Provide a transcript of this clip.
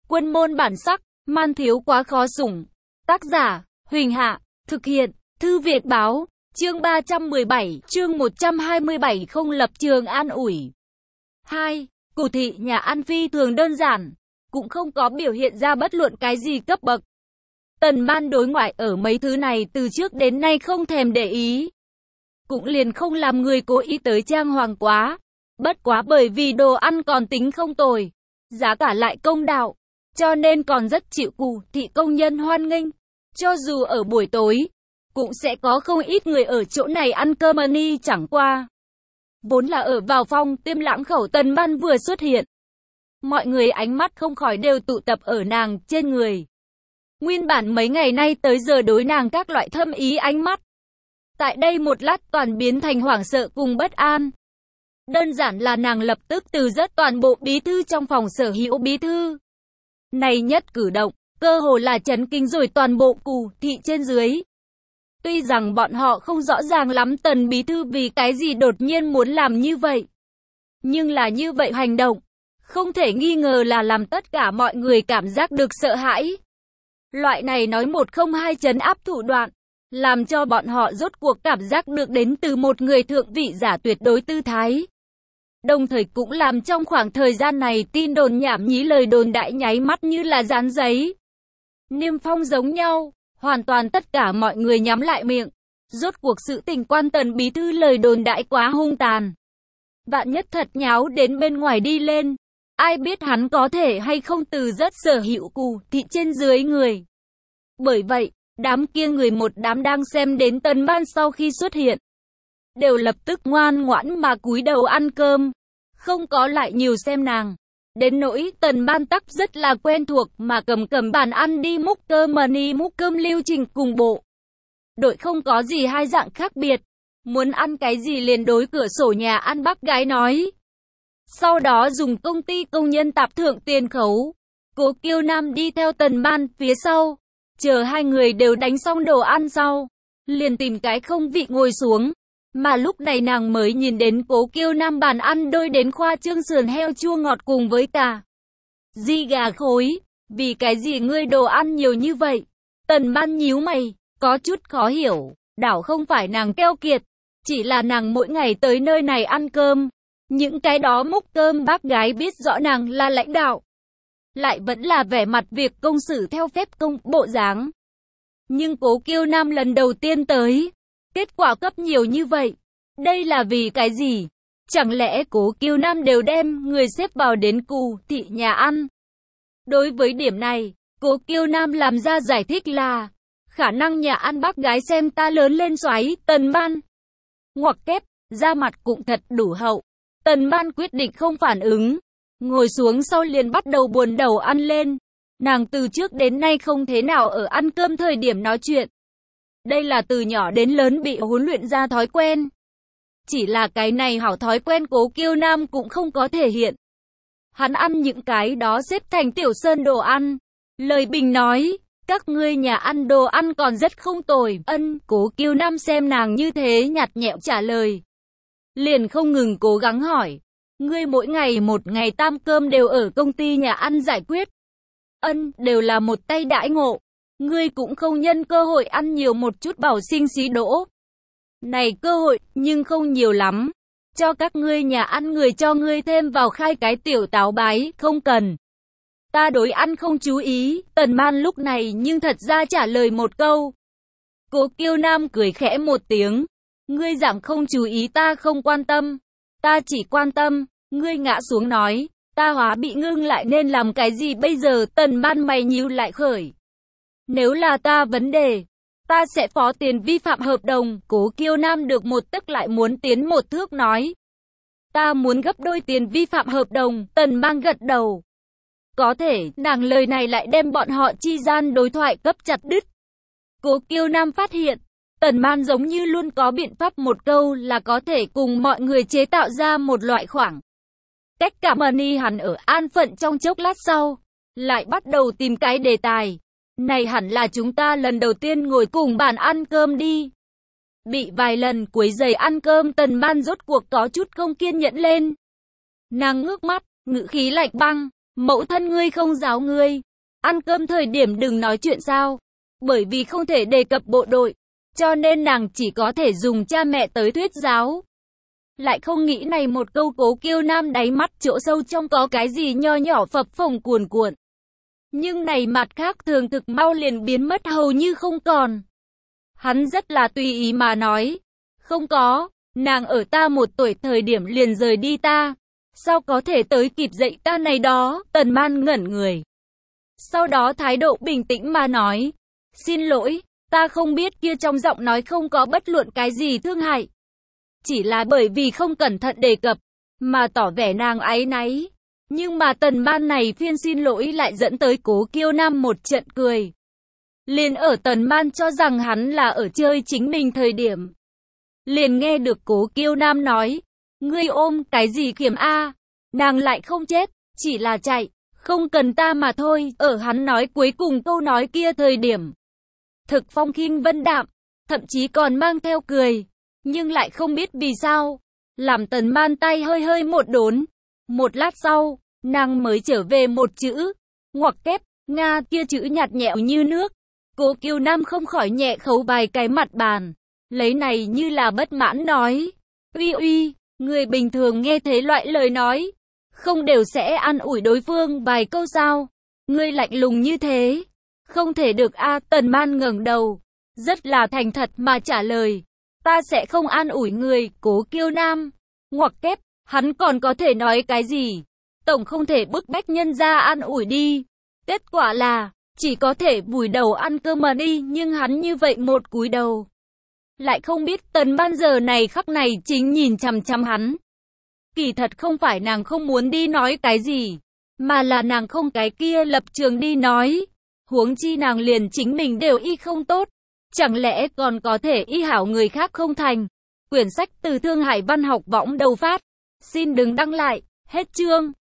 Quân môn bản sắc, man thiếu quá khó sủng. Tác giả, Huỳnh Hạ, thực hiện, Thư Việt Báo, chương 317, chương 127 không lập trường an ủi. 2. Cụ thị nhà ăn phi thường đơn giản, cũng không có biểu hiện ra bất luận cái gì cấp bậc. Tần Ban đối ngoại ở mấy thứ này từ trước đến nay không thèm để ý. Cũng liền không làm người cố ý tới trang hoàng quá. Bất quá bởi vì đồ ăn còn tính không tồi, giá cả lại công đạo, cho nên còn rất chịu Cụ thị công nhân hoan nghênh. Cho dù ở buổi tối, cũng sẽ có không ít người ở chỗ này ăn cơm ni chẳng qua. Vốn là ở vào phòng tiêm lãng khẩu Tần Ban vừa xuất hiện. Mọi người ánh mắt không khỏi đều tụ tập ở nàng trên người. Nguyên bản mấy ngày nay tới giờ đối nàng các loại thâm ý ánh mắt. Tại đây một lát toàn biến thành hoảng sợ cùng bất an. Đơn giản là nàng lập tức từ rất toàn bộ bí thư trong phòng sở hữu bí thư. Này nhất cử động, cơ hồ là chấn kinh rồi toàn bộ Cụ thị trên dưới. Tuy rằng bọn họ không rõ ràng lắm Tần bí thư vì cái gì đột nhiên muốn làm như vậy. Nhưng là như vậy hành động, không thể nghi ngờ là làm tất cả mọi người cảm giác được sợ hãi. Loại này nói một không hai trấn áp thủ đoạn, làm cho bọn họ rốt cuộc cảm giác được đến từ một người thượng vị giả tuyệt đối tư thái. Đồng thời cũng làm trong khoảng thời gian này tin đồn nhảm nhí lời đồn đại nháy mắt như là dán giấy. Niêm phong giống nhau, hoàn toàn tất cả mọi người nhắm lại miệng. Rốt cuộc sự tình quan Tần bí thư lời đồn đại quá hung tàn. Vạn nhất thật nháo đến bên ngoài đi lên, ai biết hắn có thể hay không từ rất sở hữu Cụ thị trên dưới người. Bởi vậy, đám kia người một đám đang xem đến Tần Ban sau khi xuất hiện, đều lập tức ngoan ngoãn mà cúi đầu ăn cơm, không có lại nhiều xem nàng. Đến nỗi Tần Ban tắc rất là quen thuộc mà cầm bàn ăn đi múc cơm lưu trình cùng bộ đội không có gì hai dạng khác biệt. Muốn ăn cái gì liền đối cửa sổ nhà ăn bác gái nói. Sau đó dùng công ty công nhân tạp thượng tiền khấu. Cố Kiêu Nam đi theo Tần Ban phía sau. Chờ hai người đều đánh xong đồ ăn sau, liền tìm cái không vị ngồi xuống. Mà lúc này nàng mới nhìn đến Cố Kiêu Nam bàn ăn đôi đến khoa trương sườn heo chua ngọt cùng với cả di gà khối. Vì cái gì ngươi đồ ăn nhiều như vậy? Tần Ban nhíu mày, có chút khó hiểu. Đảo không phải nàng keo kiệt, chỉ là nàng mỗi ngày tới nơi này ăn cơm. Những cái đó múc cơm bác gái biết rõ nàng là lãnh đạo, lại vẫn là vẻ mặt việc công xử theo phép công bộ dáng. Nhưng Cố Kiêu Nam lần đầu tiên tới, kết quả cấp nhiều như vậy. Đây là vì cái gì? Chẳng lẽ Cố Kiêu Nam đều đem người xếp vào đến Cụ thị nhà ăn? Đối với điểm này, Cố Kiêu Nam làm ra giải thích là khả năng nhà ăn bác gái xem ta lớn lên xoáy. Tần Ban ngoặc kép, da mặt cũng thật đủ hậu. Tần Ban quyết định không phản ứng, ngồi xuống sau liền bắt đầu buồn đầu ăn lên. Nàng từ trước đến nay không thế nào ở ăn cơm thời điểm nói chuyện. Đây là từ nhỏ đến lớn bị huấn luyện ra thói quen. Chỉ là cái này hảo thói quen Cố Kiêu Nam cũng không có thể hiện. Hắn ăn những cái đó xếp thành tiểu sơn đồ ăn. Lời bình nói, các ngươi nhà ăn đồ ăn còn rất không tồi. Cố Kiêu Nam xem nàng như thế nhạt nhẽo trả lời, liền không ngừng cố gắng hỏi. Ngươi mỗi ngày một ngày tam cơm đều ở công ty nhà ăn giải quyết. Đều là một tay đãi ngộ. Ngươi cũng không nhân cơ hội ăn nhiều một chút bảo sinh xí đỗ. Này cơ hội, nhưng không nhiều lắm. Cho các ngươi nhà ăn người cho ngươi thêm vào khai cái tiểu táo bái, không cần. Ta đối ăn không chú ý. Tần Ban lúc này nhưng thật ra trả lời một câu. Cố Kiêu Nam cười khẽ một tiếng. Ngươi giảm không chú ý ta không quan tâm. Ta chỉ quan tâm. Ngươi ngã xuống nói, ta hóa bị ngưng lại nên làm cái gì bây giờ? Tần Ban mày nhíu lại khởi. Nếu là ta vấn đề, ta sẽ phó tiền vi phạm hợp đồng. Cố Kiêu Nam được một tức lại muốn tiến một thước nói. Ta muốn gấp đôi tiền vi phạm hợp đồng. Tần Ban gật đầu. Có thể, nàng lời này lại đem bọn họ chi gian đối thoại cấp chặt đứt. Cố Kiêu Nam phát hiện, Tần Ban giống như luôn có biện pháp một câu là có thể cùng mọi người chế tạo ra một loại khoảng cách cảm ơn. Hắn ở an phận trong chốc lát sau, lại bắt đầu tìm cái đề tài. Này hẳn là chúng ta lần đầu tiên ngồi cùng bàn ăn cơm đi. Bị vài lần quấy rầy ăn cơm, Tần Ban rốt cuộc có chút không kiên nhẫn lên. Nàng ngước mắt, ngữ khí lạnh băng, Mẫu thân ngươi không giáo ngươi. Ăn cơm thời điểm đừng nói chuyện sao? Bởi vì không thể đề cập bộ đội, cho nên nàng chỉ có thể dùng cha mẹ tới thuyết giáo. Lại không nghĩ này một câu Cố Kiêu Nam đáy mắt chỗ sâu trong có cái gì nho nhỏ phập phồng cuồn cuộn. Nhưng này mặt khác thường thực mau liền biến mất hầu như không còn. Hắn rất là tùy ý mà nói. Không có, nàng ở ta 1 tuổi thời điểm liền rời đi ta. Sao có thể tới kịp dạy ta này đó? Tần Man ngẩn người. Sau đó thái độ bình tĩnh mà nói. Xin lỗi, ta không biết, kia trong giọng nói không có bất luận cái gì thương hại. Chỉ là bởi vì không cẩn thận đề cập, mà tỏ vẻ nàng áy náy. Nhưng mà Tần Man này phiên xin lỗi lại dẫn tới Cố Kiêu Nam một trận cười. Liền ở Tần Man cho rằng hắn là ở chơi chính mình thời điểm. Liền nghe được Cố Kiêu Nam nói, ngươi ôm cái gì khiểm a? Nàng lại không chết, chỉ là chạy, không cần ta mà thôi. Ở hắn nói cuối cùng câu nói kia thời điểm, thực phong khinh vân đạm, thậm chí còn mang theo cười, nhưng lại không biết vì sao, làm Tần Man tay hơi hơi một đốn. Một lát sau, nàng mới trở về một chữ, ngoặc kép, Nga, kia chữ nhạt nhẽo như nước. Cố Kiêu Nam không khỏi nhẹ khấu vài cái mặt bàn, lấy này như là bất mãn nói, uy, người bình thường nghe thế loại lời nói, không đều sẽ an ủi đối phương vài câu sao? Ngươi lạnh lùng như thế, không thể được a. Tần Man ngẩng đầu, rất là thành thật mà trả lời, ta sẽ không an ủi người. Cố Kiêu Nam, ngoặc kép, hắn còn có thể nói cái gì? Tổng không thể bức bách nhân ra an ủi đi. Kết quả là, chỉ có thể vùi đầu ăn cơm mà đi, nhưng hắn như vậy một cúi đầu. Lại không biết Tần Man giờ này khắc này chính nhìn chằm chằm hắn. Kỳ thật không phải nàng không muốn đi nói cái gì, mà là nàng không cái kia lập trường đi nói. Huống chi nàng liền chính mình đều y không tốt, chẳng lẽ còn có thể y hảo người khác không thành. Quyển sách từ Thương Hải Văn Học Võng đầu phát. Xin đừng đăng lại, hết chương.